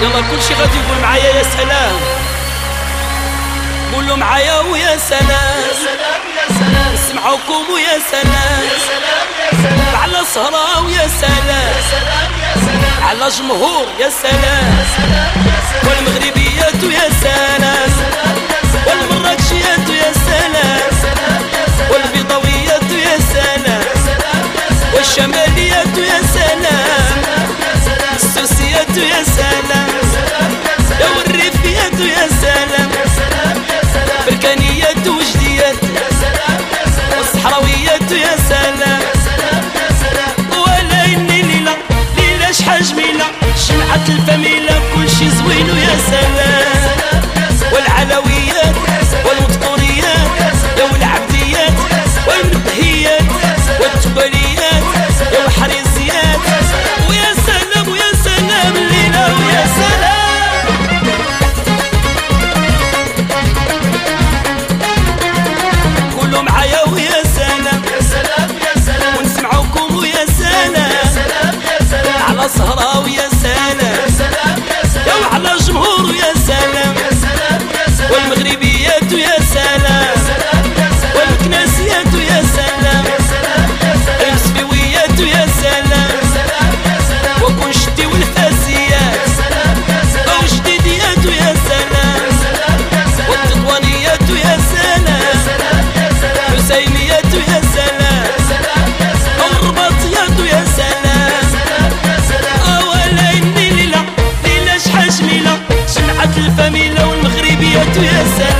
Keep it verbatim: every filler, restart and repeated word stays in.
يلا كل شي غادي يقول معايا يا سلام. قولوا معايا ويا سلام يا سلام يا سلام. نسمعوكم ويا سلام يا سلام يا سلام. على سهرة ويا سلام. يا سلام يا سلام. على جمهور يا سلام. يا سلام يا سلام. والمغربيات ويا سلام. والمراكشيات ويا سلام. والبيضاويات ويا سلام. والشماليات ويا سلام. السوسيات ويا سلام. يا والريفيات ويا سلام. بركانيات وجديات والصحراويات ويا سلام. ولا إني ليلة ليلة شحال جميلة شمعة الفاميلة كلشي زوين ويا سلام. والعلويات والمطقوريات يا والعبديات والمنتهيات والتباليات يا والحريزيات ويا سلام ويا سلام الليلة ويا سلام. قولوا معايا ويا سلام. يا سلام يا سلام. ونسمعوكم ويا سلام. يا سلام يا سلام. على سهرة ويا سلام. يا سلام يا سلام. يا وعلى جمهور ويا سلام. يا سلام يا سلام. والمغربيات ويا سلام. والمكناسيات ويا سلام. المسفيويات ويا سلام. وكنشتي والفاسيات وجديديات ويا سلام. والتطوانيات ويا سلام. الحسينيات ويا سلام. والرباطيات ويا سلام. ولا إني ليلة ليلة شحال جميلة شمعة الفاميلة والمغربيات ويا سلام.